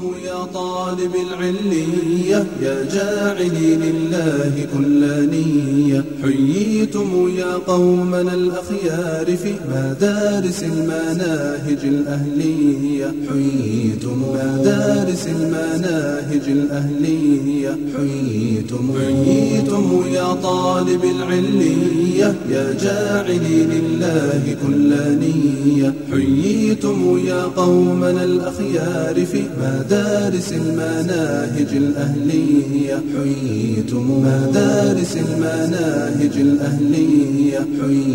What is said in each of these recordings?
يا طالب العلية يا جاعلي لله كل نية، حييتم يا قومنا الأخيار في مدارس المناهج الأهلية، حييتم مدارس المناهج الأهلية، حييتم يا طالب العلية يا جاعلي لله كل نية، حييتم يا قومنا الأخيار في مدارس المناهج الأهلية، حييتم مدارس المناهج الأهلية،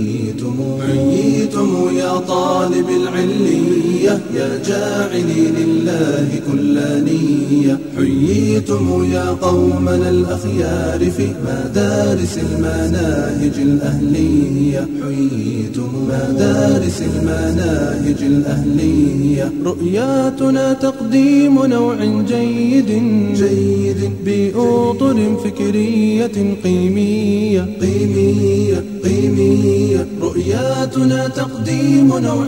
حييتم يا طالب العلية يا جاعلي لله كل نية، حييتم يا قومنا الأخيار في مدارس المناهج الأهلية، حييتم مدارس المناهج الأهلية. رؤياتنا تقديم نوع جيد بأطر فكرية قيمية، رؤياتنا تقديم نوع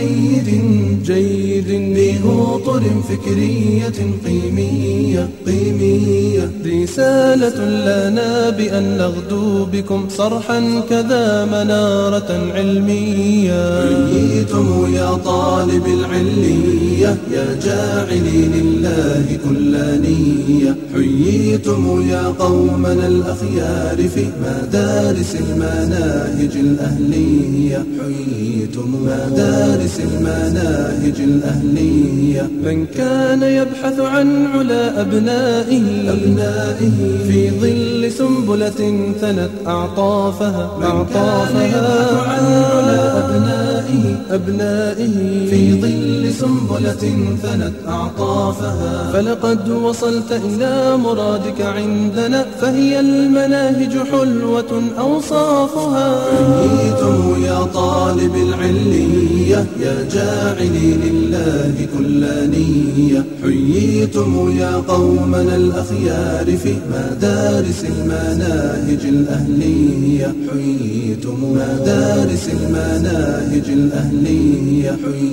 جيد بأطر فكرية قيمية، رسالة لنا بأن نغدو بكم صرحا كذا منارة علمية. حييتم يا طالب العلية يا جاعلي لله كل نية، حييتم يا قومنا الأخيار في مدارس المناهج الأهلية، حييتم مدارس المناهج الأهلية. من كان يبحث عن علا أبنائه في ظل سنبلة ثنت أعطافها، من كان يبحث عن علا أبنائه في ظل سنبلة ثنت أعطافها، فلقد وصلت إلى مرادك عندنا، فهي المناهج حلوة أوصافها. حييتم يا طالب العلية يا جاعلي لله كل نية، حييتم يا قومنا الأخيار في مدارس المناهج الأهلية، حييتم مدارس المناهج الأهلية،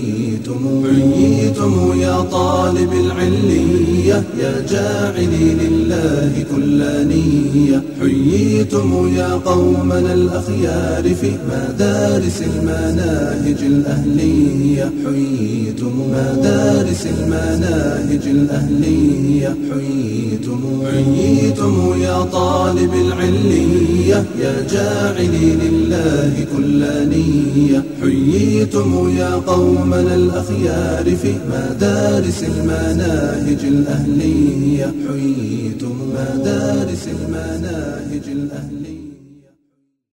حييتم يا طالب العلية يا جاعلي لله كل نية، حييتم يا قومنا الأخيار في مدارس المناهج الأهلية، حييتم مدارس المناهج الأهلية، حييتم يا طالب العلية يا جاعلي لله كل نية، حييتم يا قومنا الأخيار في مدارس المناهج الأهلية، حييتم مدارس المناهج الأهلية.